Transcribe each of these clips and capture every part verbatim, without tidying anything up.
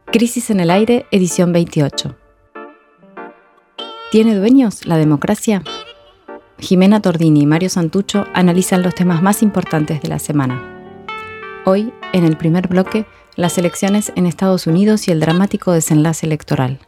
Crisis en el aire, edición veintiocho. ¿Tiene dueños la democracia? Jimena Tordini y Mario Santucho analizan los temas más importantes de la semana. Hoy, en el primer bloque, las elecciones en Estados Unidos y el dramático desenlace electoral.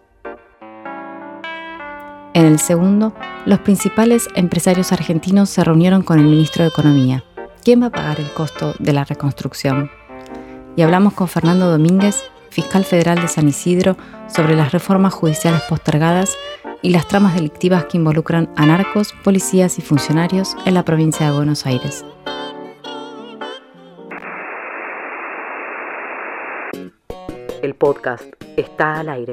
En el segundo, los principales empresarios argentinos se reunieron con el ministro de Economía. ¿Quién va a pagar el costo de la reconstrucción? Y hablamos con Fernando Domínguez, fiscal federal de San Isidro, sobre las reformas judiciales postergadas y las tramas delictivas que involucran a narcos, policías y funcionarios en la provincia de Buenos Aires. El podcast está al aire.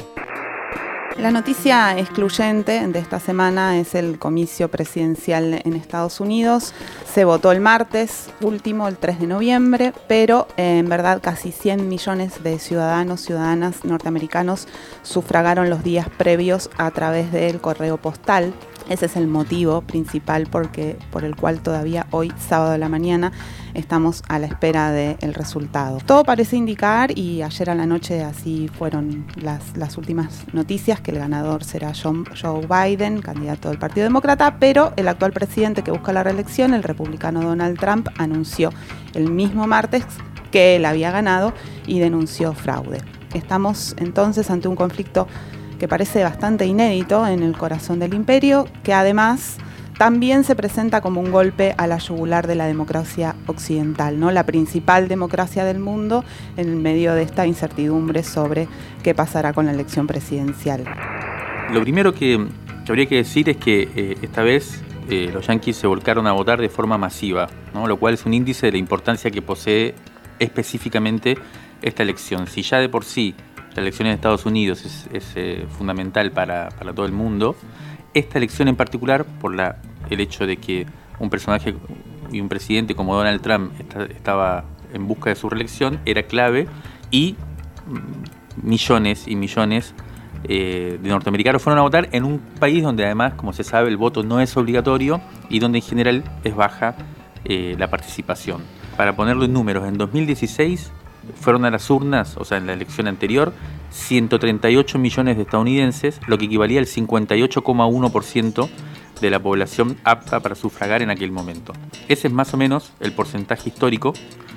La noticia excluyente de esta semana es el comicio presidencial en Estados Unidos. Se votó el martes último, el tres de noviembre, pero eh, en verdad casi cien millones de ciudadanos, ciudadanas norteamericanos sufragaron los días previos a través del correo postal. Ese es el motivo principal porque, por el cual todavía hoy, sábado de la mañana, estamos a la espera del resultado. Todo parece indicar, y ayer a la noche así fueron las, las últimas noticias, que el ganador será John, Joe Biden, candidato del Partido Demócrata, pero el actual presidente que busca la reelección, el republicano Donald Trump, anunció el mismo martes que él había ganado y denunció fraude. Estamos entonces ante un conflicto que parece bastante inédito en el corazón del imperio, que además también se presenta como un golpe a la yugular de la democracia occidental, ¿no? La principal democracia del mundo en medio de esta incertidumbre sobre qué pasará con la elección presidencial. Lo primero que, que habría que decir es que eh, esta vez eh, los yanquis se volcaron a votar de forma masiva, ¿no? Lo cual es un índice de la importancia que posee específicamente esta elección. Si ya de por sí la elección en Estados Unidos es, es eh, fundamental para, para todo el mundo, esta elección en particular, por la, el hecho de que un personaje y un presidente como Donald Trump está, estaba en busca de su reelección, era clave, y millones y millones eh, de norteamericanos fueron a votar en un país donde además, como se sabe, el voto no es obligatorio y donde en general es baja eh, la participación. Para ponerlo en números, en dos mil dieciséis fueron a las urnas, o sea, en la elección anterior, ciento treinta y ocho millones de estadounidenses, lo que equivalía al cincuenta y ocho coma uno por ciento de la población apta para sufragar en aquel momento. Ese es más o menos el porcentaje histórico,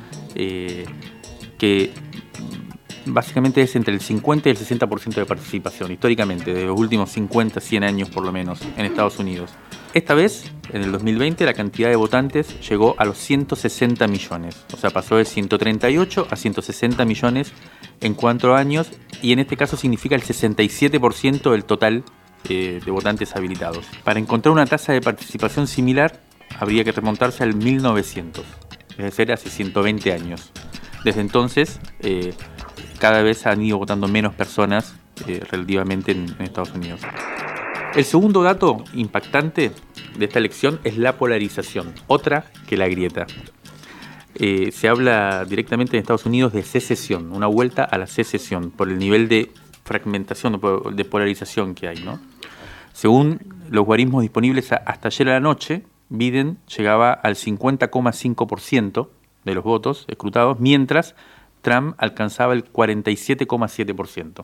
eh, que básicamente es entre el cincuenta y el sesenta por ciento de participación, históricamente, de los últimos cincuenta, cien años por lo menos, en Estados Unidos. Esta vez, en el dos mil veinte, la cantidad de votantes llegó a los ciento sesenta millones. O sea, pasó de ciento treinta y ocho a ciento sesenta millones en cuatro años, y en este caso significa el sesenta y siete por ciento del total eh, de votantes habilitados. Para encontrar una tasa de participación similar, habría que remontarse al mil novecientos, es decir, hace ciento veinte años. Desde entonces, eh, cada vez han ido votando menos personas eh, relativamente en, en Estados Unidos. El segundo dato impactante de esta elección es la polarización, otra que la grieta. Eh, se habla directamente en Estados Unidos de secesión, una vuelta a la secesión, por el nivel de fragmentación, de polarización que hay, ¿no? Según los guarismos disponibles hasta ayer a la noche, Biden llegaba al cincuenta coma cinco por ciento de los votos escrutados, mientras Trump alcanzaba el cuarenta y siete coma siete por ciento.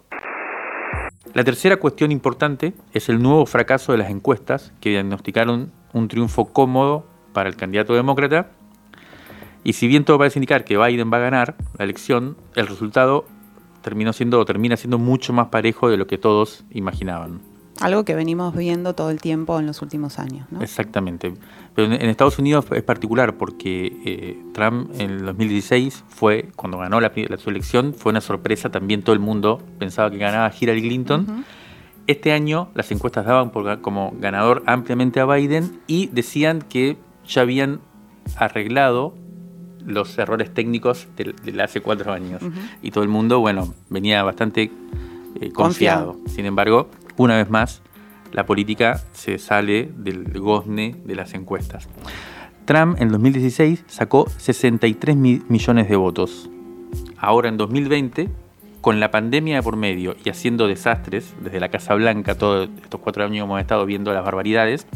La tercera cuestión importante es el nuevo fracaso de las encuestas, que diagnosticaron un triunfo cómodo para el candidato demócrata, y si bien todo parece indicar que Biden va a ganar la elección, el resultado terminó siendo o termina siendo mucho más parejo de lo que todos imaginaban. Algo que venimos viendo todo el tiempo en los últimos años, ¿no? Exactamente. Pero en, en Estados Unidos es particular porque eh, Trump en el dos mil dieciséis fue, cuando ganó la, la, su elección, fue una sorpresa. También todo el mundo pensaba que ganaba Hillary Clinton. Uh-huh. Este año las encuestas daban por, como ganador ampliamente a Biden, y decían que ya habían arreglado los errores técnicos de, de hace cuatro años. Uh-huh. Y todo el mundo, bueno, venía bastante eh, confiado. confiado. Sin embargo, una vez más, la política se sale del gozne de las encuestas. Trump en dos mil dieciséis sacó sesenta y tres millones de votos. Ahora en dos mil veinte, con la pandemia de por medio y haciendo desastres desde la Casa Blanca, todos estos cuatro años hemos estado viendo las barbaridades,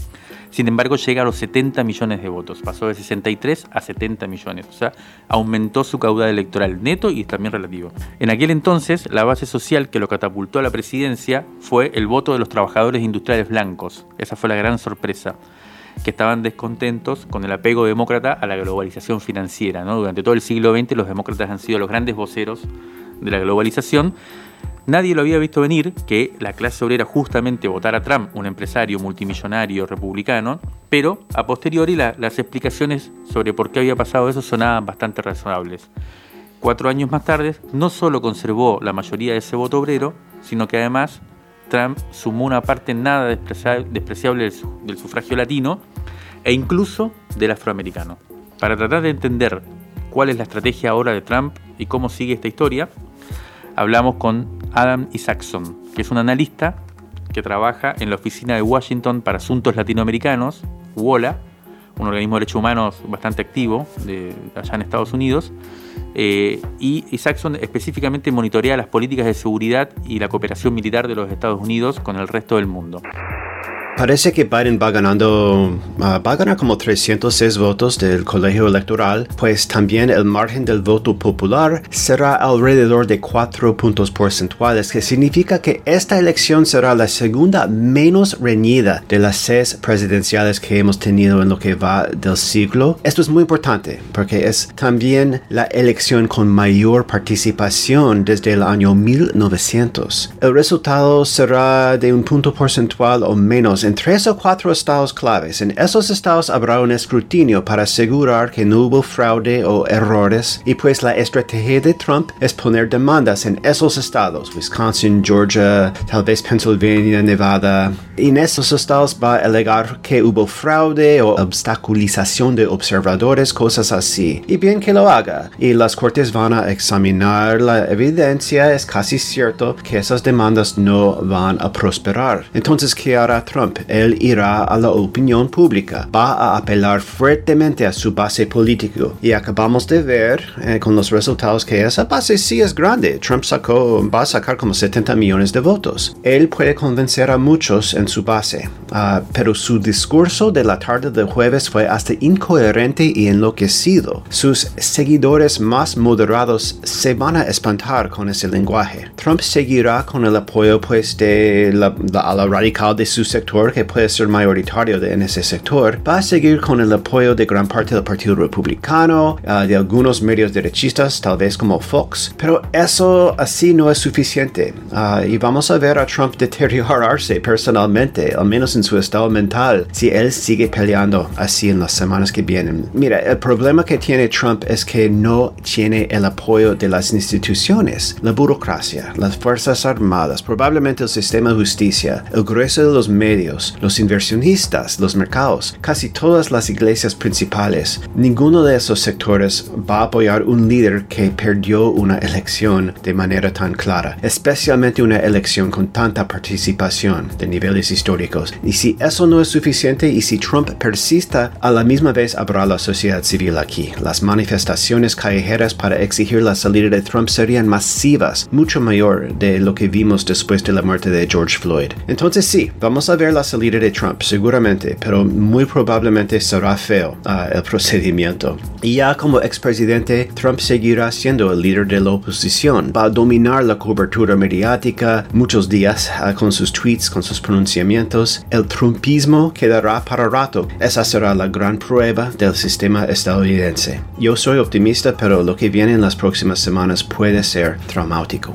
Sin embargo, llega a los setenta millones de votos. Pasó de sesenta y tres a setenta millones. O sea, aumentó su caudal electoral neto y también relativo. En aquel entonces, la base social que lo catapultó a la presidencia fue el voto de los trabajadores industriales blancos. Esa fue la gran sorpresa, que estaban descontentos con el apego demócrata a la globalización financiera, ¿no? Durante todo el siglo veinte los demócratas han sido los grandes voceros de la globalización. Nadie lo había visto venir, que la clase obrera justamente votara a Trump, un empresario multimillonario republicano, pero a posteriori la, las explicaciones sobre por qué había pasado eso sonaban bastante razonables. Cuatro años más tarde, no solo conservó la mayoría de ese voto obrero, sino que además Trump sumó una parte nada despreciable del, del sufragio latino e incluso del afroamericano. Para tratar de entender cuál es la estrategia ahora de Trump y cómo sigue esta historia, hablamos con Adam Isaacson, que es un analista que trabaja en la Oficina de Washington para Asuntos Latinoamericanos, WOLA, un organismo de derechos humanos bastante activo de allá en Estados Unidos, eh, y Isaacson específicamente monitorea las políticas de seguridad y la cooperación militar de los Estados Unidos con el resto del mundo. Parece que Biden va ganando, uh, va a ganar como trescientos seis votos del colegio electoral, pues también el margen del voto popular será alrededor de cuatro puntos porcentuales, que significa que esta elección será la segunda menos reñida de las seis presidenciales que hemos tenido en lo que va del siglo. Esto es muy importante porque es también la elección con mayor participación desde el año mil novecientos. El resultado será de un punto porcentual o menos en tres o cuatro estados claves. En esos estados habrá un escrutinio para asegurar que no hubo fraude o errores, y pues la estrategia de Trump es poner demandas en esos estados, Wisconsin, Georgia, tal vez Pennsylvania, Nevada, y en esos estados va a alegar que hubo fraude o obstaculización de observadores, cosas así. Y bien que lo haga, y las cortes van a examinar la evidencia. Es casi cierto que esas demandas no van a prosperar. Entonces, ¿qué hará Trump? Él irá a la opinión pública, va a apelar fuertemente a su base política, y acabamos de ver eh, con los resultados que esa base sí es grande. Trump sacó, va a sacar como setenta millones de votos. Él puede convencer a muchos en su base, uh, pero su discurso de la tarde del jueves fue hasta incoherente y enloquecido. Sus seguidores más moderados se van a espantar con ese lenguaje. Trump seguirá con el apoyo pues de la, la ala radical de su sector, que puede ser mayoritario de, en ese sector. Va a seguir con el apoyo de gran parte del Partido Republicano, uh, de algunos medios derechistas, tal vez como Fox, pero eso así no es suficiente, uh, y vamos a ver a Trump deteriorarse personalmente, al menos en su estado mental, si él sigue peleando así en las semanas que vienen. Mira, el problema que tiene Trump es que no tiene el apoyo de las instituciones, la burocracia, las fuerzas armadas, probablemente el sistema de justicia, el grueso de los medios, los inversionistas, los mercados, casi todas las iglesias principales. Ninguno de esos sectores va a apoyar un líder que perdió una elección de manera tan clara, especialmente una elección con tanta participación de niveles históricos. Y si eso no es suficiente, y si Trump persista, a la misma vez habrá la sociedad civil aquí. Las manifestaciones callejeras para exigir la salida de Trump serían masivas, mucho mayor de lo que vimos después de la muerte de George Floyd. Entonces sí, vamos a ver la salida de Trump, seguramente, pero muy probablemente será feo uh, el procedimiento. Y ya como expresidente, Trump seguirá siendo el líder de la oposición. Va a dominar la cobertura mediática muchos días uh, con sus tweets, con sus pronunciamientos. El trumpismo quedará para rato. Esa será la gran prueba del sistema estadounidense. Yo soy optimista, pero lo que viene en las próximas semanas puede ser traumático.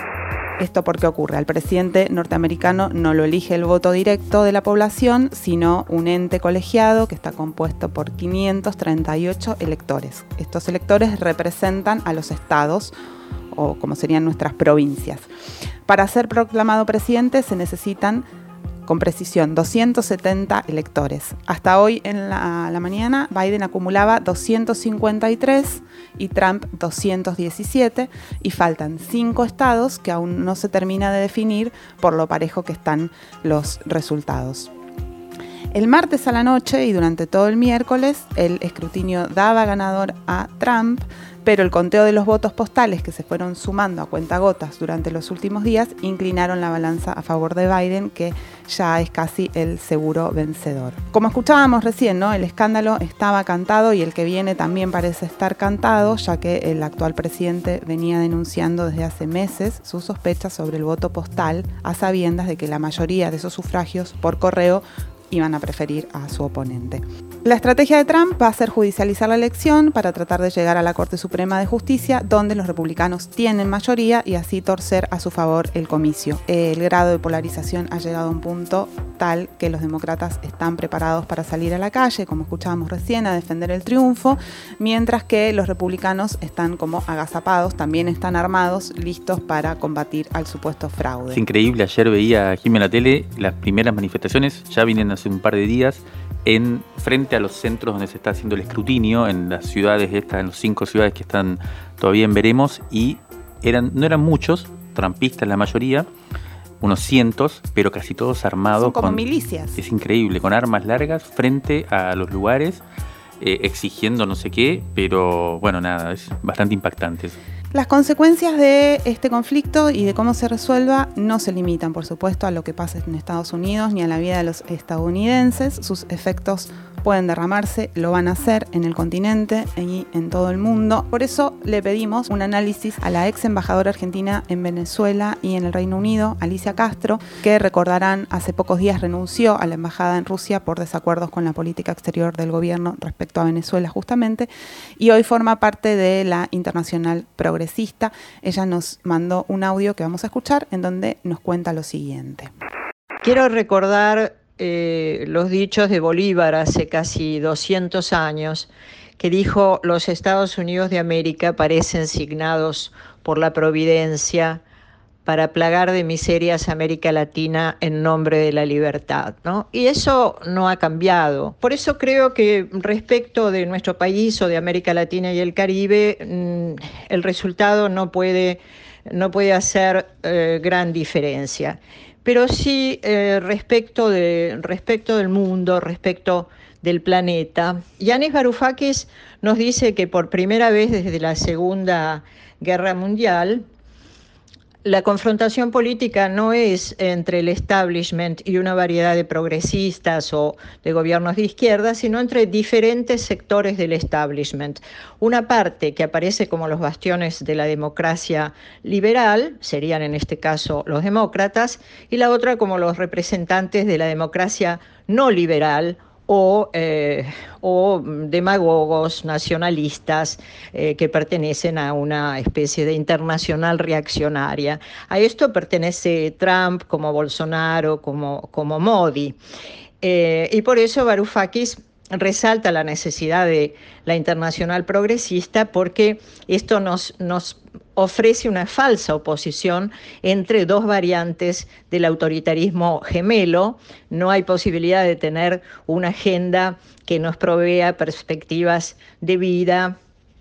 Esto porque ocurre, al presidente norteamericano no lo elige el voto directo de la población, sino un ente colegiado que está compuesto por quinientos treinta y ocho electores. Estos electores representan a los estados, o como serían nuestras provincias. Para ser proclamado presidente se necesitan, con precisión, doscientos setenta electores. Hasta hoy en la, la mañana, Biden acumulaba doscientos cincuenta y tres y Trump doscientos diecisiete, y faltan cinco estados que aún no se termina de definir por lo parejo que están los resultados. El martes a la noche y durante todo el miércoles, el escrutinio daba ganador a Trump, pero el conteo de los votos postales que se fueron sumando a cuentagotas durante los últimos días inclinaron la balanza a favor de Biden, que ya es casi el seguro vencedor. Como escuchábamos recién, ¿no? El escándalo estaba cantado y el que viene también parece estar cantado, ya que el actual presidente venía denunciando desde hace meses sus sospechas sobre el voto postal, a sabiendas de que la mayoría de esos sufragios por correo iban a preferir a su oponente. La estrategia de Trump va a ser judicializar la elección para tratar de llegar a la Corte Suprema de Justicia, donde los republicanos tienen mayoría, y así torcer a su favor el comicio. El grado de polarización ha llegado a un punto tal que los demócratas están preparados para salir a la calle, como escuchábamos recién, a defender el triunfo, mientras que los republicanos están como agazapados, también están armados, listos para combatir al supuesto fraude. Es increíble, ayer veía aquí en la tele las primeras manifestaciones, ya vienen hace un par de días, en frente a los centros donde se está haciendo el escrutinio, en las ciudades estas, en las cinco ciudades que están todavía en veremos, y eran no eran muchos, trumpistas la mayoría, unos cientos, pero casi todos armados. Son como con milicias. Es increíble, con armas largas frente a los lugares, eh, exigiendo no sé qué, pero bueno, nada, es bastante impactante eso. Las consecuencias de este conflicto y de cómo se resuelva no se limitan, por supuesto, a lo que pasa en Estados Unidos ni a la vida de los estadounidenses. Sus efectos pueden derramarse, lo van a hacer en el continente y en todo el mundo. Por eso le pedimos un análisis a la ex embajadora argentina en Venezuela y en el Reino Unido, Alicia Castro, que recordarán hace pocos días renunció a la embajada en Rusia por desacuerdos con la política exterior del gobierno respecto a Venezuela justamente, y hoy forma parte de la Internacional Progresista. Ella nos mandó un audio que vamos a escuchar en donde nos cuenta lo siguiente. Quiero recordar Eh, los dichos de Bolívar hace casi doscientos años, que dijo: los Estados Unidos de América parecen signados por la providencia para plagar de miserias a América Latina en nombre de la libertad, ¿no? Y eso no ha cambiado. Por eso creo que respecto de nuestro país o de América Latina y el Caribe, el resultado no puede, no puede hacer eh, gran diferencia. Pero sí eh, respecto, de, respecto del mundo, respecto del planeta. Yanis Varoufakis nos dice que por primera vez desde la Segunda Guerra Mundial, la confrontación política no es entre el establishment y una variedad de progresistas o de gobiernos de izquierda, sino entre diferentes sectores del establishment. Una parte que aparece como los bastiones de la democracia liberal, serían en este caso los demócratas, y la otra como los representantes de la democracia no liberal, O, eh, o demagogos nacionalistas eh, que pertenecen a una especie de internacional reaccionaria. A esto pertenece Trump, como Bolsonaro, como, como Modi. Eh, y por eso Varoufakis resalta la necesidad de la internacional progresista, porque esto nos, nos ofrece una falsa oposición entre dos variantes del autoritarismo gemelo. No hay posibilidad de tener una agenda que nos provea perspectivas de vida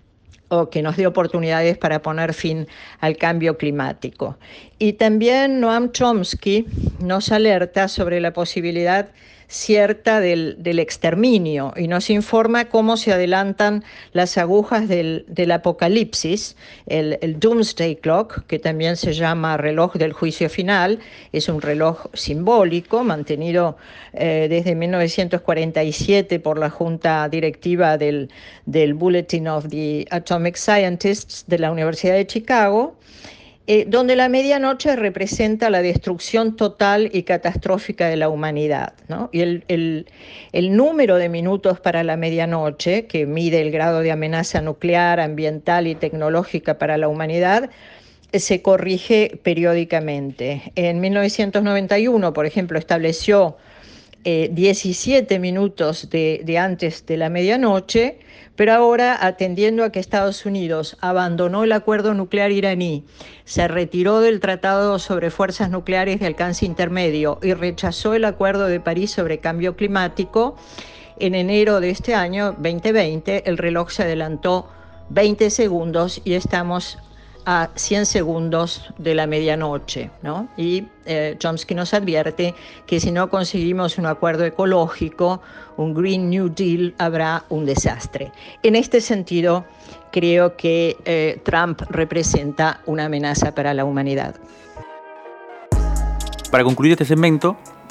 o que nos dé oportunidades para poner fin al cambio climático. Y también Noam Chomsky nos alerta sobre la posibilidad cierta del, del exterminio y nos informa cómo se adelantan las agujas del, del apocalipsis. El, el Doomsday Clock, que también se llama reloj del juicio final, es un reloj simbólico mantenido eh, desde mil novecientos cuarenta y siete por la junta directiva del, del Bulletin of the Atomic Scientists de la Universidad de Chicago, Eh, donde la medianoche representa la destrucción total y catastrófica de la humanidad, ¿no? Y el, el, el número de minutos para la medianoche, que mide el grado de amenaza nuclear, ambiental y tecnológica para la humanidad, se corrige periódicamente. En mil novecientos noventa y uno, por ejemplo, estableció eh, diecisiete minutos de, de antes de la medianoche, pero ahora, atendiendo a que Estados Unidos abandonó el acuerdo nuclear iraní, se retiró del Tratado sobre Fuerzas Nucleares de Alcance Intermedio y rechazó el Acuerdo de París sobre Cambio Climático, en enero de este año, veinte veinte, el reloj se adelantó veinte segundos y estamos a cien segundos de la medianoche, ¿no? Y eh, Chomsky nos advierte que si no conseguimos un acuerdo ecológico, un Green New Deal, habrá un desastre. En este sentido, creo que eh, Trump representa una amenaza para la humanidad. Para concluir este segmento,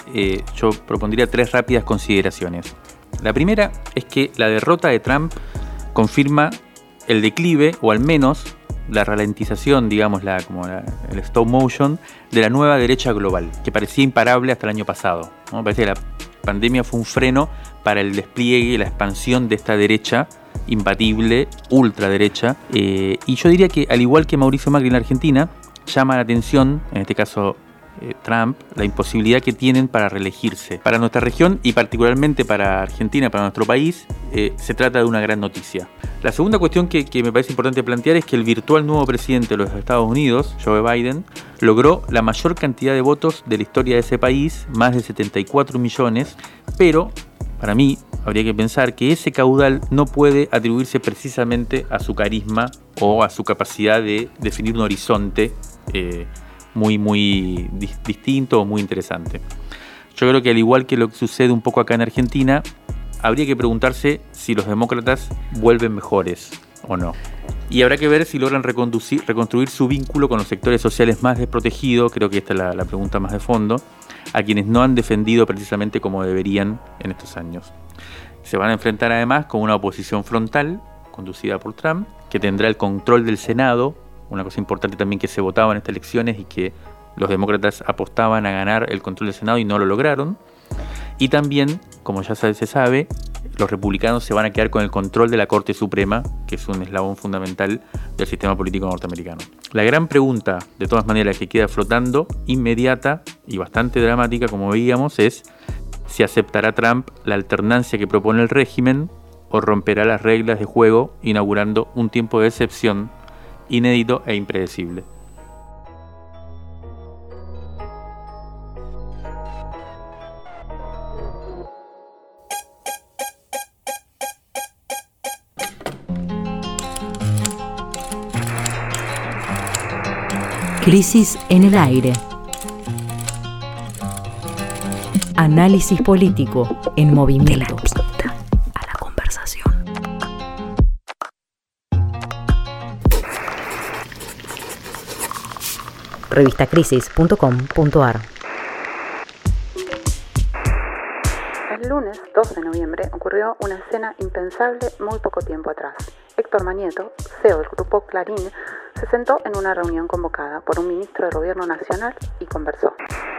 eh, yo propondría tres rápidas consideraciones. La primera es que la derrota de Trump confirma el declive, o al menos la ralentización, digamos, la, como la, el stop motion de la nueva derecha global, que parecía imparable hasta el año pasado, ¿no? Parece que la pandemia fue un freno para el despliegue y la expansión de esta derecha imbatible, ultraderecha. Eh, y yo diría que, al igual que Mauricio Macri en la Argentina, llama la atención, en este caso eh, Trump, la imposibilidad que tienen para reelegirse. Para nuestra región y particularmente para Argentina, para nuestro país, eh, se trata de una gran noticia. La segunda cuestión que, que me parece importante plantear es que el virtual nuevo presidente de los Estados Unidos, Joe Biden, logró la mayor cantidad de votos de la historia de ese país, más de setenta y cuatro millones, pero para mí habría que pensar que ese caudal no puede atribuirse precisamente a su carisma o a su capacidad de definir un horizonte eh, muy, muy dis- distinto o muy interesante. Yo creo que, al igual que lo que sucede un poco acá en Argentina, habría que preguntarse si los demócratas vuelven mejores o no. Y habrá que ver si logran reconducir, reconstruir su vínculo con los sectores sociales más desprotegidos, creo que esta es la, la pregunta más de fondo, a quienes no han defendido precisamente como deberían en estos años. Se van a enfrentar además con una oposición frontal, conducida por Trump, que tendrá el control del Senado, una cosa importante también que se votaba en estas elecciones y que los demócratas apostaban a ganar el control del Senado y no lo lograron. Y también, como ya se sabe, los republicanos se van a quedar con el control de la Corte Suprema, que es un eslabón fundamental del sistema político norteamericano. La gran pregunta, de todas maneras, que queda flotando, inmediata y bastante dramática, como veíamos, es si aceptará Trump la alternancia que propone el régimen o romperá las reglas de juego, inaugurando un tiempo de excepción inédito e impredecible. Crisis en el aire. Análisis político en movimiento. A la conversación. revista crisis punto com punto a r. El lunes dos de noviembre ocurrió una escena impensable muy poco tiempo atrás. Héctor Manieto, C E O del grupo Clarín, se sentó en una reunión convocada por un ministro del Gobierno Nacional y conversó.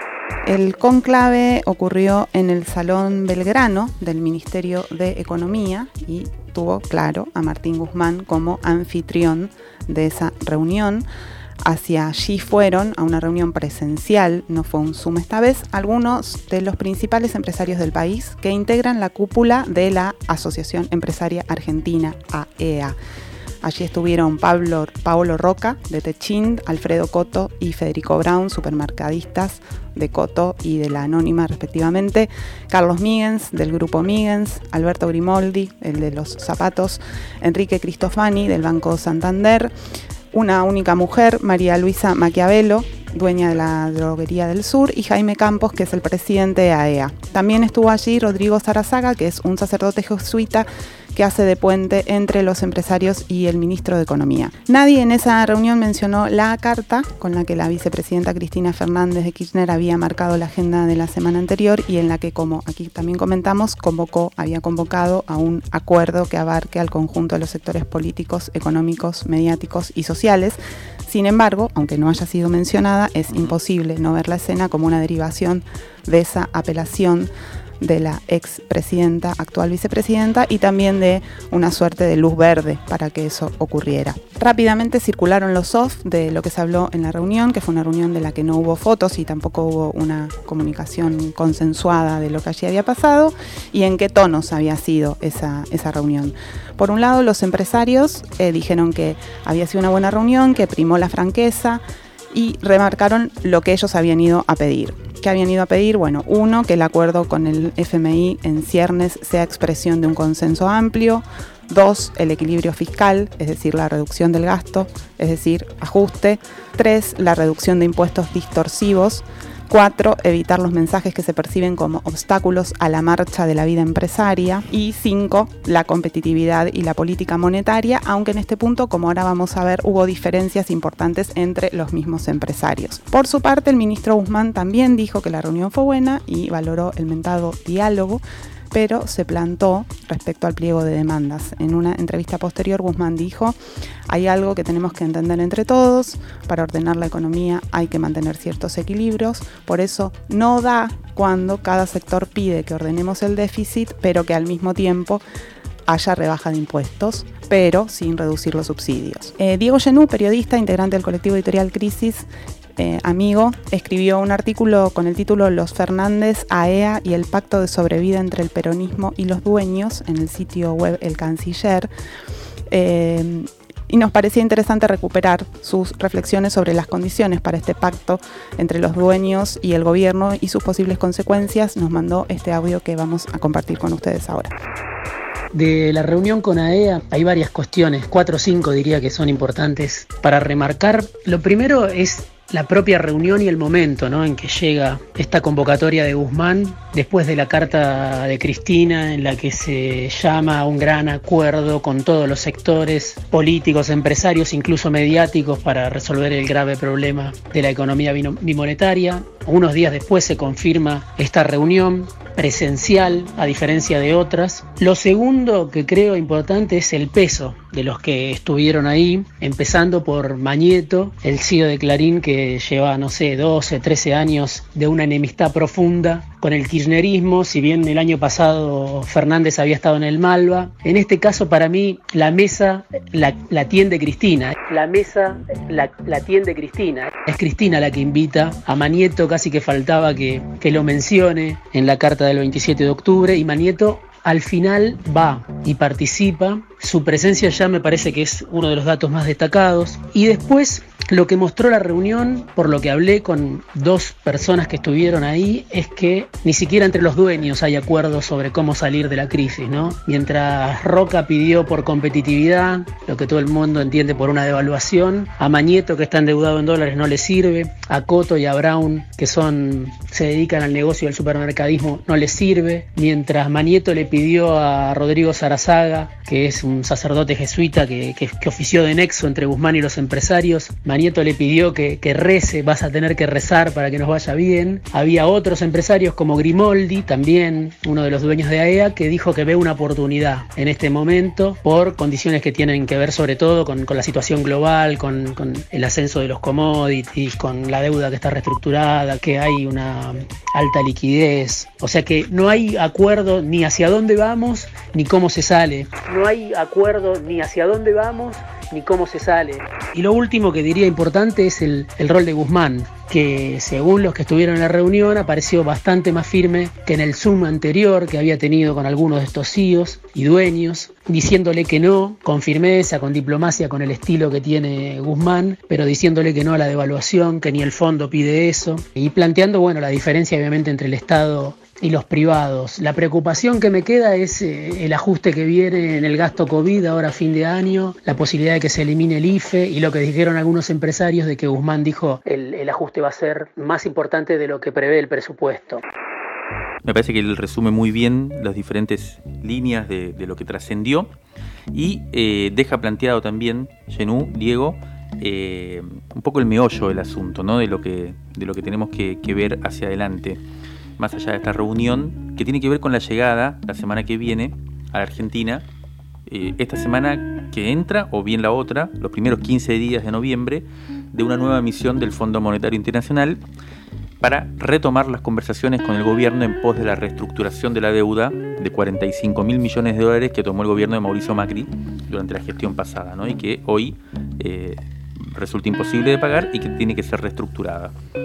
El cónclave ocurrió en el Salón Belgrano del Ministerio de Economía y tuvo, claro, a Martín Guzmán como anfitrión de esa reunión. Hacia allí fueron a una reunión presencial, no fue un Zoom esta vez, algunos de los principales empresarios del país que integran la cúpula de la Asociación Empresaria Argentina, A E A. Allí estuvieron Pablo, Paolo Roca, de Techint, Alfredo Coto y Federico Brown, supermercadistas de Coto y de la Anónima respectivamente, Carlos Migens, del grupo Migens, Alberto Grimoldi, el de los zapatos, Enrique Cristofani, del Banco Santander, una única mujer, María Luisa Maquiavelo, dueña de la Droguería del Sur, y Jaime Campos, que es el presidente de A E A. También estuvo allí Rodrigo Sarazaga, que es un sacerdote jesuita que hace de puente entre los empresarios y el ministro de Economía. Nadie en esa reunión mencionó la carta con la que la vicepresidenta Cristina Fernández de Kirchner había marcado la agenda de la semana anterior y en la que, como aquí también comentamos, convocó, había convocado a un acuerdo que abarque al conjunto de los sectores políticos, económicos, mediáticos y sociales. Sin embargo, aunque no haya sido mencionada, es imposible no ver la escena como una derivación de esa apelación de la expresidenta, actual vicepresidenta, y también de una suerte de luz verde para que eso ocurriera. Rápidamente circularon los off de lo que se habló en la reunión, que fue una reunión de la que no hubo fotos y tampoco hubo una comunicación consensuada de lo que allí había pasado y en qué tonos había sido esa, esa reunión. Por un lado, los empresarios eh, dijeron que había sido una buena reunión, que primó la franqueza y remarcaron lo que ellos habían ido a pedir. ¿Qué habían ido a pedir? Bueno, uno, que el acuerdo con el F M I en ciernes sea expresión de un consenso amplio. Dos, el equilibrio fiscal, es decir, la reducción del gasto, es decir, ajuste. Tres, la reducción de impuestos distorsivos, Cuatro, evitar los mensajes que se perciben como obstáculos a la marcha de la vida empresaria. Y cinco, la competitividad y la política monetaria, aunque en este punto, como ahora vamos a ver, hubo diferencias importantes entre los mismos empresarios. Por su parte, el ministro Guzmán también dijo que la reunión fue buena y valoró el mentado diálogo, pero se plantó respecto al pliego de demandas. En una entrevista posterior, Guzmán dijo: hay algo que tenemos que entender entre todos, para ordenar la economía hay que mantener ciertos equilibrios, por eso no da cuando cada sector pide que ordenemos el déficit, pero que al mismo tiempo haya rebaja de impuestos, pero sin reducir los subsidios. Eh, Diego Genú, periodista, integrante del colectivo editorial Crisis, Eh, amigo, escribió un artículo con el título Los Fernández, A E A y el pacto de sobrevida entre el peronismo y los dueños en el sitio web El Canciller, eh, y nos parecía interesante recuperar sus reflexiones sobre las condiciones para este pacto entre los dueños y el gobierno y sus posibles consecuencias. Nos mandó este audio que vamos a compartir con ustedes ahora. De la reunión con A E A hay varias cuestiones, cuatro o cinco diría que son importantes para remarcar. Lo primero es la propia reunión y el momento, ¿no?, en que llega esta convocatoria de Guzmán después de la carta de Cristina en la que se llama a un gran acuerdo con todos los sectores políticos, empresarios, incluso mediáticos, para resolver el grave problema de la economía bimonetaria. Unos días después se confirma esta reunión presencial, a diferencia de otras. Lo segundo que creo importante es el peso de los que estuvieron ahí, empezando por Mañeto, el C E O de Clarín, que lleva, no sé, doce, trece años de una enemistad profunda con el kirchnerismo. Si bien el año pasado Fernández había estado en el Malva, en este caso para mí la mesa la, la tiende Cristina. La mesa la, la tiende Cristina. Es Cristina la que invita a Mañeto, casi que faltaba que, que lo mencione en la carta del veintisiete de octubre, y Mañeto al final va y participa. Su presencia ya me parece que es uno de los datos más destacados. Y después, lo que mostró la reunión, por lo que hablé con dos personas que estuvieron ahí, es que ni siquiera entre los dueños hay acuerdo sobre cómo salir de la crisis, ¿no? Mientras Roca pidió por competitividad, lo que todo el mundo entiende por una devaluación, a Mañeto, que está endeudado en dólares, no le sirve, a Coto y a Brown, que son se dedican al negocio del supermercadismo, no les sirve, mientras Mañeto le pidió a Rodrigo Sarazaga, que es un sacerdote jesuita que, que, que ofició de nexo entre Guzmán y los empresarios, Mañeto le pidió que, que rece, vas a tener que rezar para que nos vaya bien. Había otros empresarios como Grimoldi, también uno de los dueños de A E A, que dijo que ve una oportunidad en este momento por condiciones que tienen que ver sobre todo con, con la situación global, con, con el ascenso de los commodities, con la deuda que está reestructurada, que hay una alta liquidez. O sea que no hay acuerdo ni hacia dónde vamos ni cómo se sale. No hay acuerdo ni hacia dónde vamos ni cómo se sale. Y lo último que diría importante es el, el rol de Guzmán, que según los que estuvieron en la reunión apareció bastante más firme que en el Zoom anterior que había tenido con algunos de estos C E Os y dueños, diciéndole que no, con firmeza, con diplomacia, con el estilo que tiene Guzmán, pero diciéndole que no a la devaluación, que ni el fondo pide eso, y planteando, bueno, la diferencia obviamente entre el Estado y los privados. La preocupación que me queda es eh, el ajuste que viene en el gasto COVID ahora a fin de año, la posibilidad de que se elimine el I F E y lo que dijeron algunos empresarios de que Guzmán dijo el, el ajuste va a ser más importante de lo que prevé el presupuesto. Me parece que él resume muy bien las diferentes líneas de, de lo que trascendió y eh, deja planteado también, Genú, Diego, eh, un poco el meollo del asunto, ¿no? de, lo que, de lo que tenemos que, que ver hacia adelante, más allá de esta reunión, que tiene que ver con la llegada, la semana que viene, a la Argentina, eh, esta semana que entra, o bien la otra, los primeros quince días de noviembre, de una nueva misión del Fondo Monetario Internacional, para retomar las conversaciones con el gobierno en pos de la reestructuración de la deuda de cuarenta y cinco mil millones de dólares que tomó el gobierno de Mauricio Macri durante la gestión pasada, ¿no? Y que hoy eh, resulta imposible de pagar y que tiene que ser reestructurada.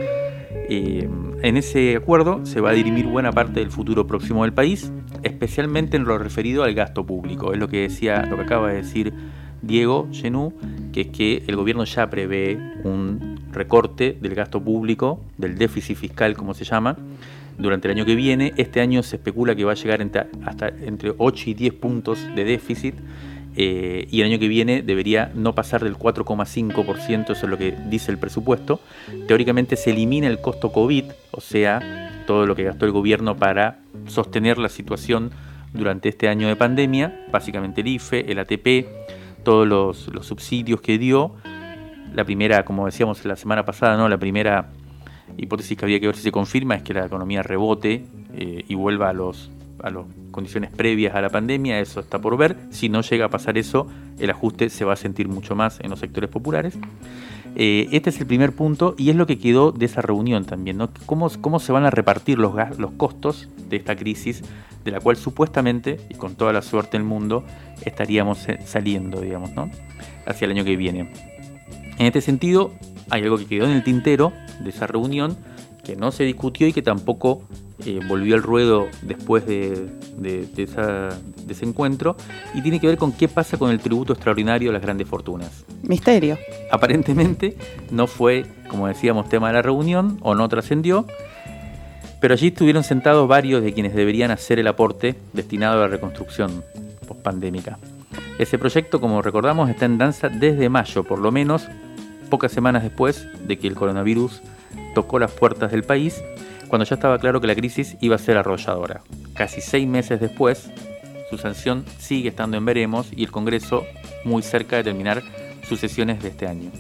Eh, en ese acuerdo se va a dirimir buena parte del futuro próximo del país, especialmente en lo referido al gasto público. Es lo que decía, lo que acaba de decir Diego Genú, que es que el gobierno ya prevé un recorte del gasto público, del déficit fiscal como se llama, durante el año que viene. Este año se especula que va a llegar entre, hasta entre ocho y diez puntos de déficit, eh, y el año que viene debería no pasar del cuatro coma cinco por ciento, eso es lo que dice el presupuesto. Teóricamente se elimina el costo COVID, o sea, todo lo que gastó el gobierno para sostener la situación durante este año de pandemia, básicamente el I F E, el A T P, todos los, los subsidios que dio. La primera, como decíamos la semana pasada, ¿no? La primera hipótesis que habría que ver si se confirma es que la economía rebote eh, y vuelva a los a las condiciones previas a la pandemia. Eso está por ver. Si no llega a pasar eso, el ajuste se va a sentir mucho más en los sectores populares. Eh, este es el primer punto y es lo que quedó de esa reunión también, ¿no? ¿Cómo, cómo se van a repartir los, los costos de esta crisis, de la cual supuestamente, y con toda la suerte del mundo, estaríamos saliendo, digamos, ¿no? Hacia el año que viene. En este sentido, hay algo que quedó en el tintero de esa reunión, que no se discutió y que tampoco eh, volvió al ruedo después de, de, de, esa, de ese encuentro, y tiene que ver con qué pasa con el tributo extraordinario a las grandes fortunas. Misterio. Aparentemente no fue, como decíamos, tema de la reunión, o no trascendió, pero allí estuvieron sentados varios de quienes deberían hacer el aporte destinado a la reconstrucción pospandémica. Ese proyecto, como recordamos, está en danza desde mayo, por lo menos pocas semanas después de que el coronavirus tocó las puertas del país, cuando ya estaba claro que la crisis iba a ser arrolladora. Casi seis meses después, su sanción sigue estando en veremos y el Congreso muy cerca de terminar sus sesiones de este año.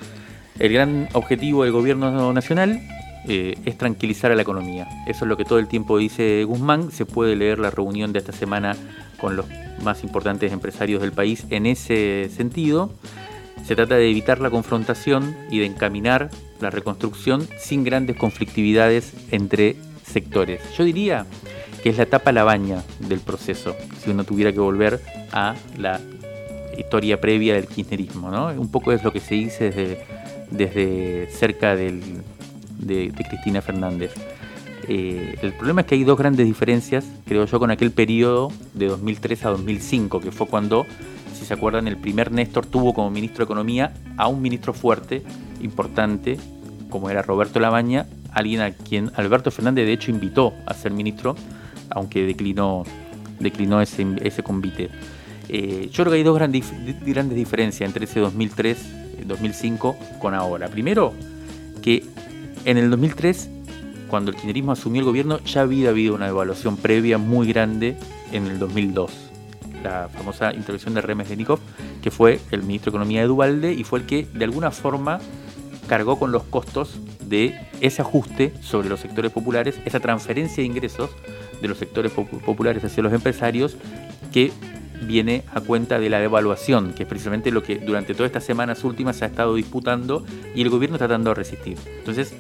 El gran objetivo del gobierno nacional eh, es tranquilizar a la economía. Eso es lo que todo el tiempo dice Guzmán. Se puede leer la reunión de esta semana con los más importantes empresarios del país en ese sentido. Se trata de evitar la confrontación y de encaminar la reconstrucción sin grandes conflictividades entre sectores. Yo diría que es la etapa labaña del proceso, si uno tuviera que volver a la historia previa del kirchnerismo, ¿no? Un poco es lo que se dice desde, desde cerca del, de, de Cristina Fernández. Eh, el problema es que hay dos grandes diferencias, creo yo, con aquel periodo de dos mil tres a dos mil cinco, que fue cuando, si se acuerdan, el primer Néstor tuvo como ministro de Economía a un ministro fuerte, importante, como era Roberto Labaña, alguien a quien Alberto Fernández de hecho invitó a ser ministro, aunque declinó, declinó ese, ese convite. Eh, yo creo que hay dos grandes, grandes diferencias entre ese dos mil tres, dos mil cinco con ahora. Primero, que en el dos mil tres, cuando el kirchnerismo asumió el gobierno, ya había habido una devaluación previa muy grande en el dos mil dos. La famosa intervención de Remesdenikov, que fue el ministro de Economía de Duhalde y fue el que de alguna forma cargó con los costos de ese ajuste sobre los sectores populares, esa transferencia de ingresos de los sectores populares hacia los empresarios, que viene a cuenta de la devaluación, que es precisamente lo que durante todas estas semanas últimas se ha estado disputando y el gobierno tratando de resistir. Entonces,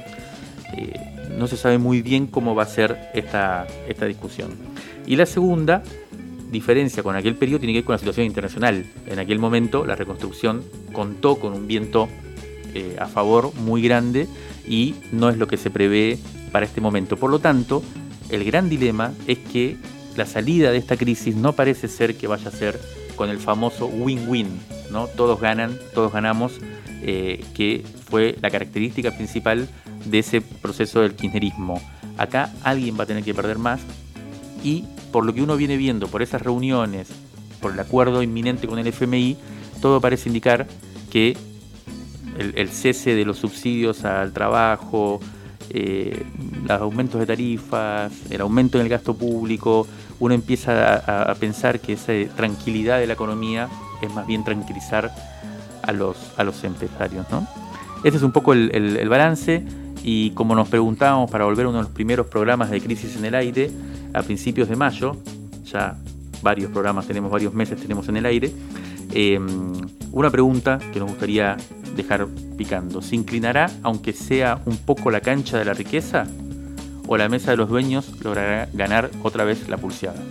eh, no se sabe muy bien cómo va a ser esta, esta discusión. Y la segunda diferencia con aquel periodo tiene que ver con la situación internacional. En aquel momento la reconstrucción contó con un viento eh, a favor muy grande y no es lo que se prevé para este momento. Por lo tanto, el gran dilema es que la salida de esta crisis no parece ser que vaya a ser con el famoso win-win, ¿no? Todos ganan, todos ganamos, eh, que fue la característica principal de ese proceso del kirchnerismo. Acá alguien va a tener que perder más y por lo que uno viene viendo, por esas reuniones, por el acuerdo inminente con el F M I, todo parece indicar que el, el cese de los subsidios al trabajo, eh, los aumentos de tarifas, el aumento en el gasto público, uno empieza a, a pensar que esa tranquilidad de la economía es más bien tranquilizar a los, a los empresarios, ¿no? Ese es un poco el, el, el balance. Y como nos preguntábamos para volver a uno de los primeros programas de Crisis en el Aire, a principios de mayo, ya varios programas tenemos, varios meses tenemos en el aire, eh, una pregunta que nos gustaría dejar picando: ¿se inclinará, aunque sea un poco, la cancha de la riqueza? ¿O la mesa de los dueños logrará ganar otra vez la pulseada?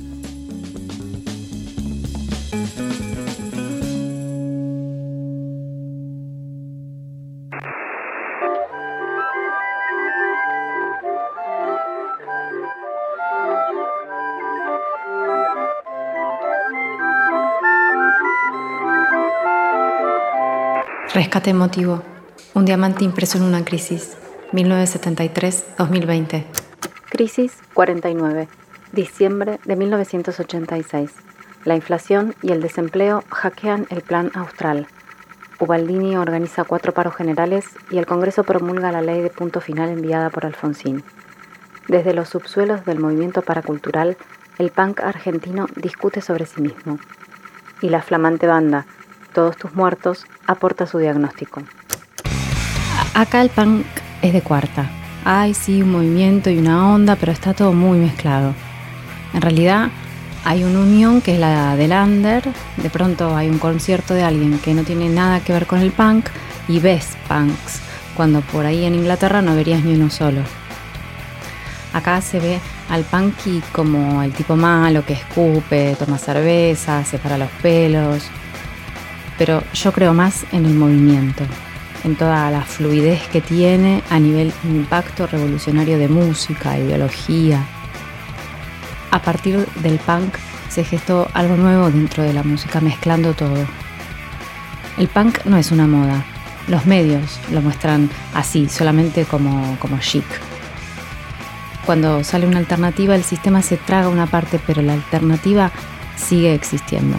Rescate emotivo. Un diamante impreso en una crisis. mil novecientos setenta y tres a dos mil veinte. Crisis cuarenta y nueve. Diciembre de mil novecientos ochenta y seis. La inflación y el desempleo hackean el Plan Austral. Ubaldini organiza cuatro paros generales y el Congreso promulga la ley de punto final enviada por Alfonsín. Desde los subsuelos del movimiento paracultural, el punk argentino discute sobre sí mismo. Y la flamante banda Todos tus muertos aporta su diagnóstico. Acá el punk es de cuarta. Hay sí un movimiento y una onda, pero está todo muy mezclado. En realidad hay una unión que es la del under. De pronto hay un concierto de alguien que no tiene nada que ver con el punk y ves punks, cuando por ahí en Inglaterra no verías ni uno solo. Acá se ve al punky como el tipo malo que escupe, toma cerveza, se para los pelos. Pero yo creo más en el movimiento, en toda la fluidez que tiene a nivel impacto revolucionario de música, ideología. A partir del punk se gestó algo nuevo dentro de la música, mezclando todo. El punk no es una moda, los medios lo muestran así, solamente como, como chic. Cuando sale una alternativa, el sistema se traga una parte, pero la alternativa sigue existiendo.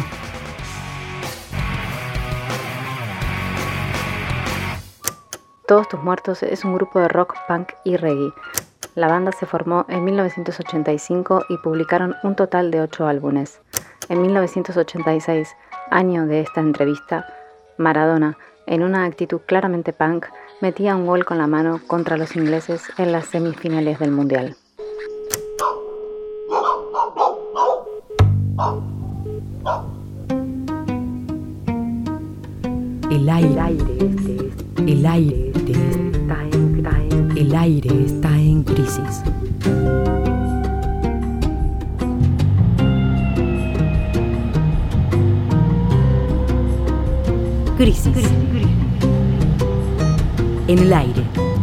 Todos tus muertos es un grupo de rock, punk y reggae. La banda se formó en mil novecientos ochenta y cinco y publicaron un total de ocho álbumes. En mil novecientos ochenta y seis, año de esta entrevista, Maradona, en una actitud claramente punk, metía un gol con la mano contra los ingleses en las semifinales del Mundial. El aire, el aire, el aire está en crisis. Crisis. En el aire.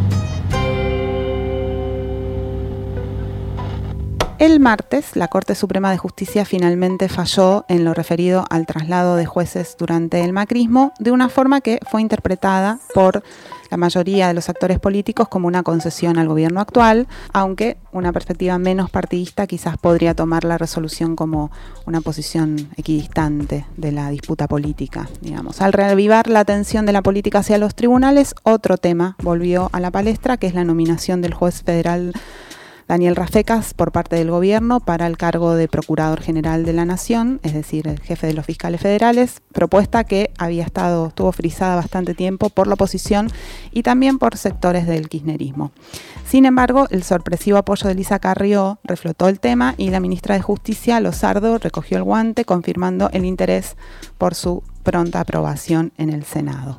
El martes, la Corte Suprema de Justicia finalmente falló en lo referido al traslado de jueces durante el macrismo de una forma que fue interpretada por la mayoría de los actores políticos como una concesión al gobierno actual, aunque una perspectiva menos partidista quizás podría tomar la resolución como una posición equidistante de la disputa política, digamos. Al reavivar la atención de la política hacia los tribunales, otro tema volvió a la palestra, que es la nominación del juez federal Daniel Rafecas por parte del gobierno para el cargo de Procurador General de la Nación, es decir, el jefe de los fiscales federales, propuesta que había estado, estuvo frisada bastante tiempo por la oposición y también por sectores del kirchnerismo. Sin embargo, el sorpresivo apoyo de Elisa Carrió reflotó el tema y la ministra de Justicia, Lozardo, recogió el guante confirmando el interés por su pronta aprobación en el Senado.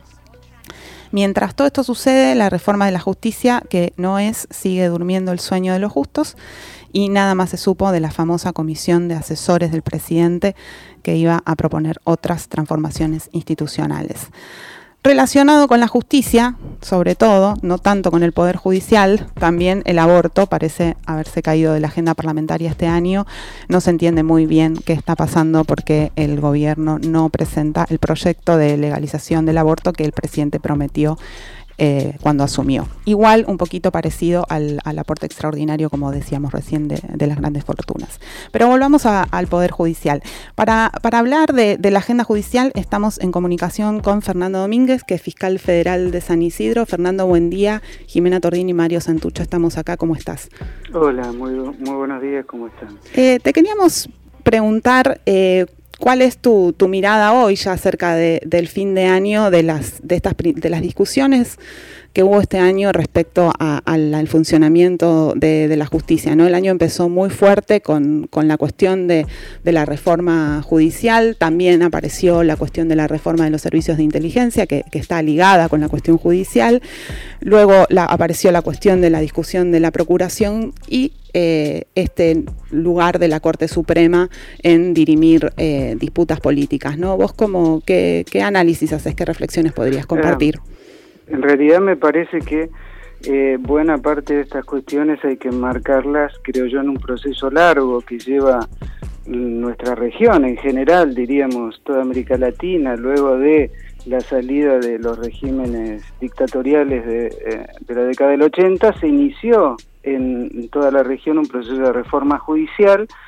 Mientras todo esto sucede, la reforma de la justicia, que no es, sigue durmiendo el sueño de los justos y nada más se supo de la famosa comisión de asesores del presidente que iba a proponer otras transformaciones institucionales. Relacionado con la justicia, sobre todo, no tanto con el Poder Judicial, también el aborto parece haberse caído de la agenda parlamentaria este año. No se entiende muy bien qué está pasando porque el gobierno no presenta el proyecto de legalización del aborto que el presidente prometió eh, cuando asumió. Igual, un poquito parecido al, al aporte extraordinario, como decíamos recién, de, de las grandes fortunas. Pero volvamos a, al Poder Judicial. Para, para hablar de, de la agenda judicial, estamos en comunicación con Fernando Domínguez, que es fiscal federal de San Isidro. Fernando, buen día. Jimena Tordini y Mario Santucho, estamos acá. ¿Cómo estás? Hola, muy, muy buenos días. ¿Cómo están? Eh, te queríamos preguntar... Eh, ¿Cuál es tu, tu mirada hoy ya acerca de, del fin de año, de las, de, estas, de las discusiones que hubo este año respecto a, a la, al funcionamiento de, de la justicia, ¿no? El año empezó muy fuerte con, con la cuestión de, de la reforma judicial, también apareció la cuestión de la reforma de los servicios de inteligencia, que, que está ligada con la cuestión judicial, luego la, apareció la cuestión de la discusión de la procuración y Eh, este lugar de la Corte Suprema en dirimir eh, disputas políticas, ¿no? ¿Vos cómo, qué, qué análisis haces, qué reflexiones podrías compartir? Eh, en realidad me parece que eh, buena parte de estas cuestiones hay que enmarcarlas, creo yo, en un proceso largo que lleva nuestra región en general, diríamos toda América Latina, luego de la salida de los regímenes dictatoriales de, eh, de la década del ochenta, se inició en toda la región un proceso de reforma judicial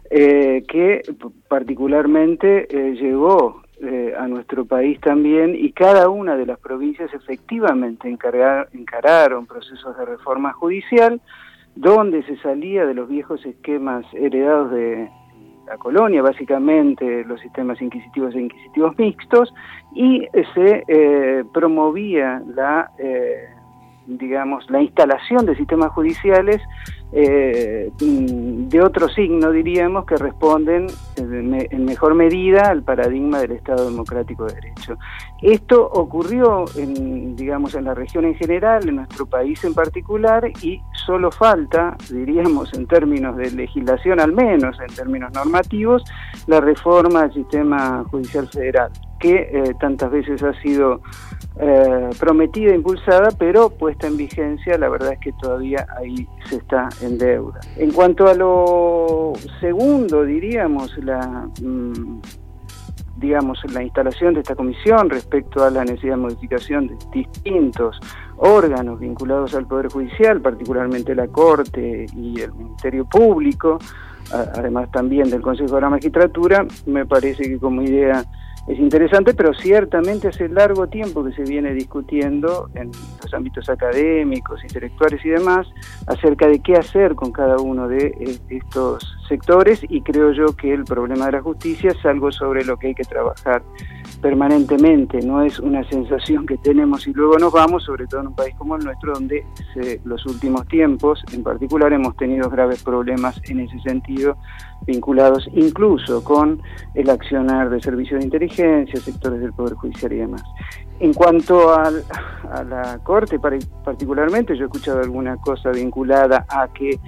eh, que particularmente eh, llegó eh, a nuestro país también, y cada una de las provincias efectivamente encargar, encararon procesos de reforma judicial donde se salía de los viejos esquemas heredados de la colonia, básicamente los sistemas inquisitivos e inquisitivos mixtos, y se eh, promovía la eh, digamos, la instalación de sistemas judiciales eh, de otro signo, diríamos, que responden en mejor medida al paradigma del Estado democrático de derecho. Esto ocurrió, en, digamos, en la región en general, en nuestro país en particular, y solo falta, diríamos, en términos de legislación, al menos en términos normativos, la reforma del sistema judicial federal, que eh, tantas veces ha sido eh, prometida, impulsada, pero puesta en vigencia, la verdad es que todavía ahí se está en deuda. En cuanto a lo segundo, diríamos, la, mmm, digamos, la instalación de esta comisión respecto a la necesidad de modificación de distintos órganos vinculados al Poder Judicial, particularmente la Corte y el Ministerio Público, además también del Consejo de la Magistratura, me parece que como idea es interesante, pero ciertamente hace largo tiempo que se viene discutiendo en los ámbitos académicos, intelectuales y demás, acerca de qué hacer con cada uno de estos sectores, y creo yo que el problema de la justicia es algo sobre lo que hay que trabajar permanentemente, no es una sensación que tenemos y luego nos vamos, sobre todo en un país como el nuestro, donde se, los últimos tiempos en particular hemos tenido graves problemas en ese sentido, vinculados incluso con el accionar de servicios de inteligencia, sectores del Poder Judicial y demás. En cuanto al, a la Corte particularmente, yo he escuchado alguna cosa vinculada a que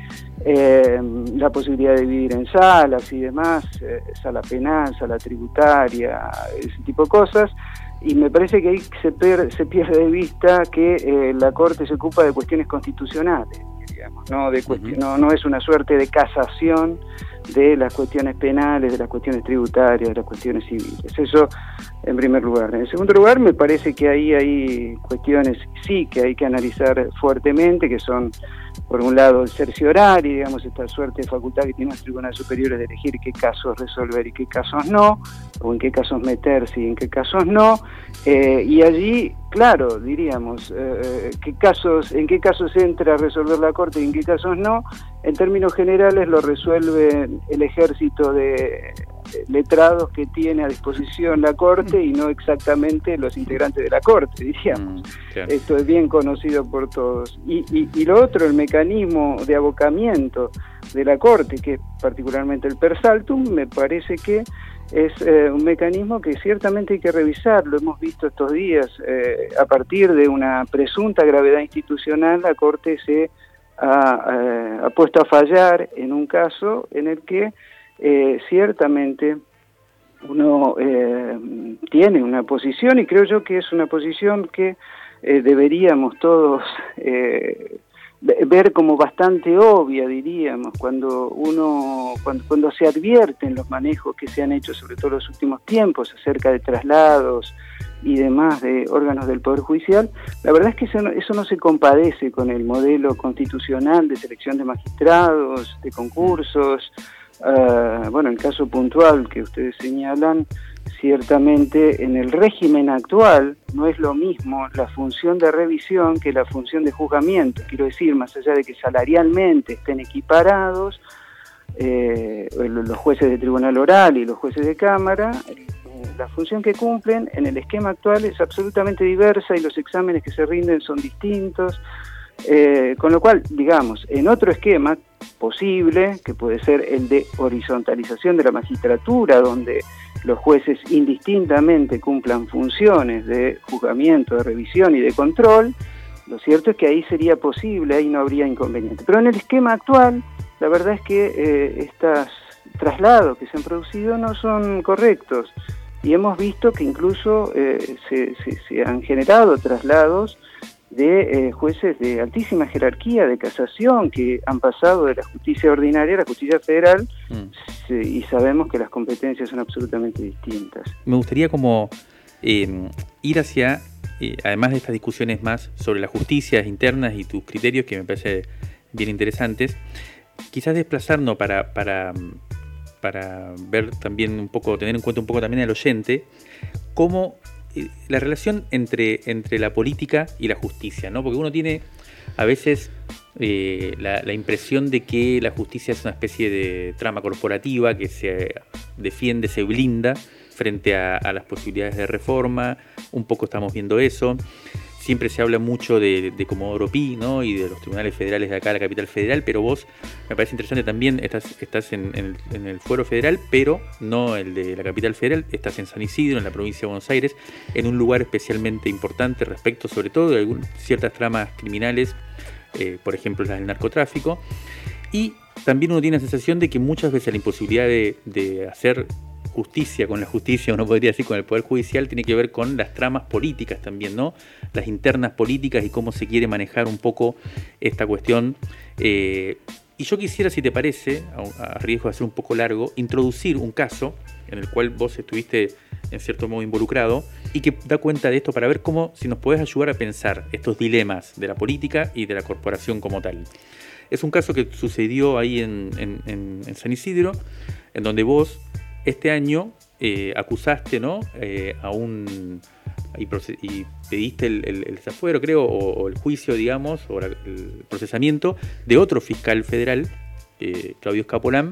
eh, la posibilidad de dividir en salas y demás, eh, sala penal, sala tributaria, ese tipo de cosas, y me parece que ahí se, per, se pierde de vista que eh, la Corte se ocupa de cuestiones constitucionales, digamos, ¿no? De cuestion, uh-huh. no, no es una suerte de casación de las cuestiones penales, de las cuestiones tributarias, de las cuestiones civiles. Eso en primer lugar. En segundo lugar, me parece que ahí hay cuestiones sí que hay que analizar fuertemente, que son, por un lado, el cerciorari, digamos, esta suerte de facultad que tienen los tribunales superiores de elegir qué casos resolver y qué casos no, o en qué casos meterse y en qué casos no, eh, y allí, claro, diríamos, eh, qué casos, en qué casos entra a resolver la Corte y en qué casos no. En términos generales lo resuelve el ejército de letrados que tiene a disposición la Corte y no exactamente los integrantes de la Corte, diríamos. Mm, claro. Esto es bien conocido por todos. Y, y, y lo otro, el mecanismo de abocamiento de la Corte, que es particularmente el per saltum, me parece que es eh, un mecanismo que ciertamente hay que revisar. Lo hemos visto estos días, eh, a partir de una presunta gravedad institucional, la Corte se ha, eh, ha puesto a fallar en un caso en el que Eh, ciertamente uno eh, tiene una posición, y creo yo que es una posición que eh, deberíamos todos eh, ver como bastante obvia, diríamos, cuando uno cuando, cuando se advierten los manejos que se han hecho, sobre todo en los últimos tiempos, acerca de traslados y demás de órganos del Poder Judicial. La verdad es que eso no, eso no se compadece con el modelo constitucional de selección de magistrados, de concursos. Uh, bueno, el caso puntual que ustedes señalan, ciertamente en el régimen actual no es lo mismo la función de revisión que la función de juzgamiento. Quiero decir, más allá de que salarialmente estén equiparados, eh, los jueces de tribunal oral y los jueces de cámara, la función que cumplen en el esquema actual es absolutamente diversa y los exámenes que se rinden son distintos. Eh, con lo cual, digamos, en otro esquema posible, que puede ser el de horizontalización de la magistratura, donde los jueces indistintamente cumplan funciones de juzgamiento, de revisión y de control, lo cierto es que ahí sería posible, ahí no habría inconveniente. Pero en el esquema actual, la verdad es que eh, estos traslados que se han producido no son correctos, y hemos visto que incluso eh, se, se, se han generado traslados de eh, jueces de altísima jerarquía, de casación, que han pasado de la justicia ordinaria a la justicia federal, mm. se, y sabemos que las competencias son absolutamente distintas. Me gustaría como eh, ir hacia, eh, además de estas discusiones más sobre las justicias internas y tus criterios, que me parecen bien interesantes, quizás desplazarnos para, para para ver también un poco, tener en cuenta un poco también al oyente, cómo eh, la relación entre, entre la política y la justicia, ¿no? Porque uno tiene a veces eh, la, la impresión de que la justicia es una especie de trama corporativa que se defiende, se blinda frente a, a las posibilidades de reforma. Un poco estamos viendo eso. Siempre se habla mucho de, de Comodoro Pi, ¿no? Y de los tribunales federales de acá, la capital federal, pero vos, me parece interesante también, estás, estás en, en, el, en el fuero federal, pero no el de la capital federal, estás en San Isidro, en la provincia de Buenos Aires, en un lugar especialmente importante respecto sobre todo de algún, ciertas tramas criminales, eh, por ejemplo las del narcotráfico, y también uno tiene la sensación de que muchas veces la imposibilidad de, de hacer justicia con la justicia, uno podría decir con el Poder Judicial, tiene que ver con las tramas políticas también, ¿no? Las internas políticas y cómo se quiere manejar un poco esta cuestión. Eh, y yo quisiera, si te parece, a, a riesgo de hacer un poco largo, introducir un caso en el cual vos estuviste en cierto modo involucrado y que da cuenta de esto para ver cómo, si nos podés ayudar a pensar estos dilemas de la política y de la corporación como tal. Es un caso que sucedió ahí en, en, en, en San Isidro, en donde vos este año eh, acusaste, ¿no? eh, a un y, proces- y pediste el, el, el desafuero, creo, o, o el juicio, digamos, o la, el procesamiento de otro fiscal federal, eh, Claudio Escapolán,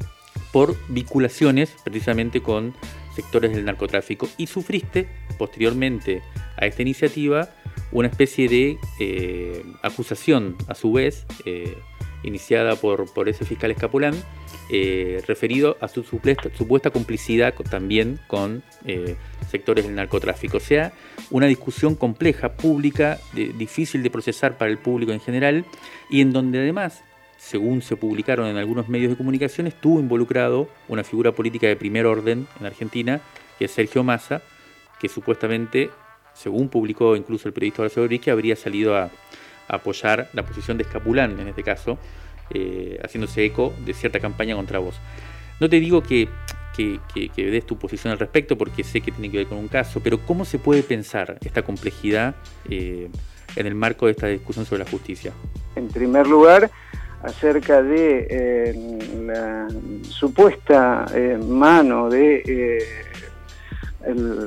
por vinculaciones precisamente con sectores del narcotráfico, y sufriste posteriormente a esta iniciativa una especie de eh, acusación, a su vez, eh, iniciada por, por ese fiscal Escapolán, eh, referido a su supuesta, supuesta complicidad también con eh, sectores del narcotráfico. O sea, una discusión compleja, pública, de, difícil de procesar para el público en general, y en donde además, según se publicaron en algunos medios de comunicación, estuvo involucrado una figura política de primer orden en Argentina, que es Sergio Massa, que supuestamente, según publicó incluso el periodista Horacio Rodríguez, habría salido a apoyar la posición de Escapolán, en este caso, eh, haciéndose eco de cierta campaña contra vos. No te digo que, que, que, que des tu posición al respecto, porque sé que tiene que ver con un caso, pero ¿cómo se puede pensar esta complejidad eh, en el marco de esta discusión sobre la justicia? En primer lugar, acerca de eh, la supuesta eh, mano de eh, el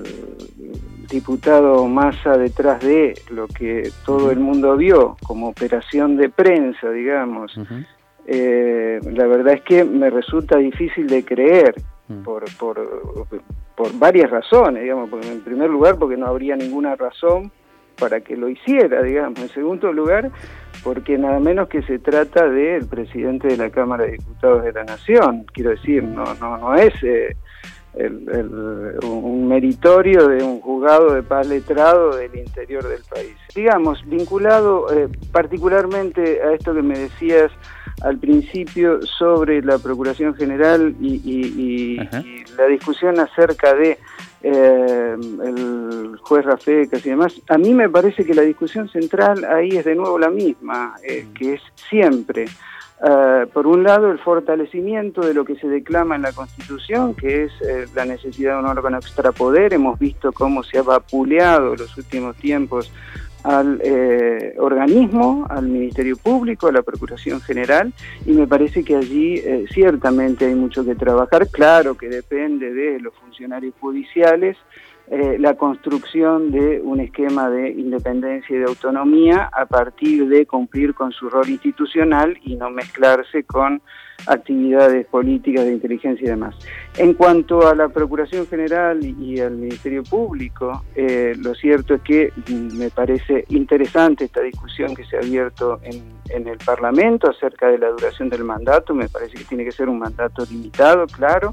diputado Massa detrás de lo que todo el mundo vio como operación de prensa, digamos. Uh-huh. eh, la verdad es que me resulta difícil de creer uh-huh. por, por, por varias razones, digamos. Porque en primer lugar, porque no habría ninguna razón para que lo hiciera, digamos. En segundo lugar, porque nada menos que se trata del presidente de la Cámara de Diputados de la Nación. Quiero decir, no, no, no es eh, el, el, un meritorio de un juzgado de paz letrado del interior del país. Digamos, vinculado eh, particularmente a esto que me decías al principio sobre la Procuración General y, y, y, y la discusión acerca de eh, el juez Rafecas y demás, a mí me parece que la discusión central ahí es de nuevo la misma, eh, que es siempre, uh, por un lado, el fortalecimiento de lo que se declama en la Constitución, que es eh, la necesidad de un órgano extrapoder. Hemos visto cómo se ha vapuleado en los últimos tiempos al eh, organismo, al Ministerio Público, a la Procuración General, y me parece que allí eh, ciertamente hay mucho que trabajar. Claro que depende de los funcionarios judiciales eh, la construcción de un esquema de independencia y de autonomía a partir de cumplir con su rol institucional y no mezclarse con actividades políticas de inteligencia y demás. En cuanto a la Procuración General y al Ministerio Público, eh, lo cierto es que me parece interesante esta discusión que se ha abierto en, en el Parlamento acerca de la duración del mandato. Me parece que tiene que ser un mandato limitado, claro.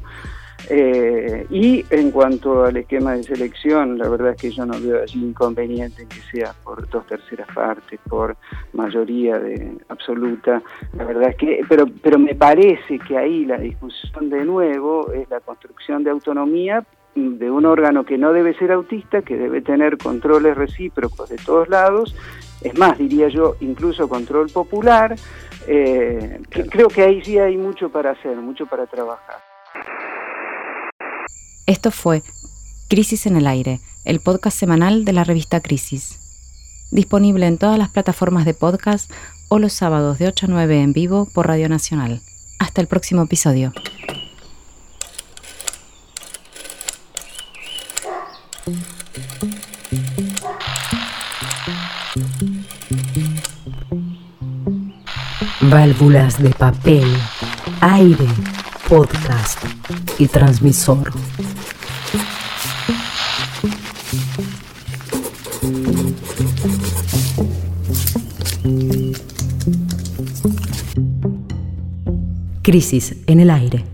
Eh, y en cuanto al esquema de selección, la verdad es que yo no veo allí inconveniente en que sea por dos terceras partes, por mayoría de absoluta. La verdad es que, pero, pero me parece que ahí la discusión de nuevo es la construcción de autonomía de un órgano que no debe ser autista, que debe tener controles recíprocos de todos lados. Es más, diría yo, incluso control popular. Eh, que creo que ahí sí hay mucho para hacer, mucho para trabajar. Esto fue Crisis en el Aire, el podcast semanal de la revista Crisis. Disponible en todas las plataformas de podcast o los sábados de ocho a nueve en vivo por Radio Nacional. Hasta el próximo episodio. válvulas de papel, aire, podcast y transmisor. Crisis en el aire.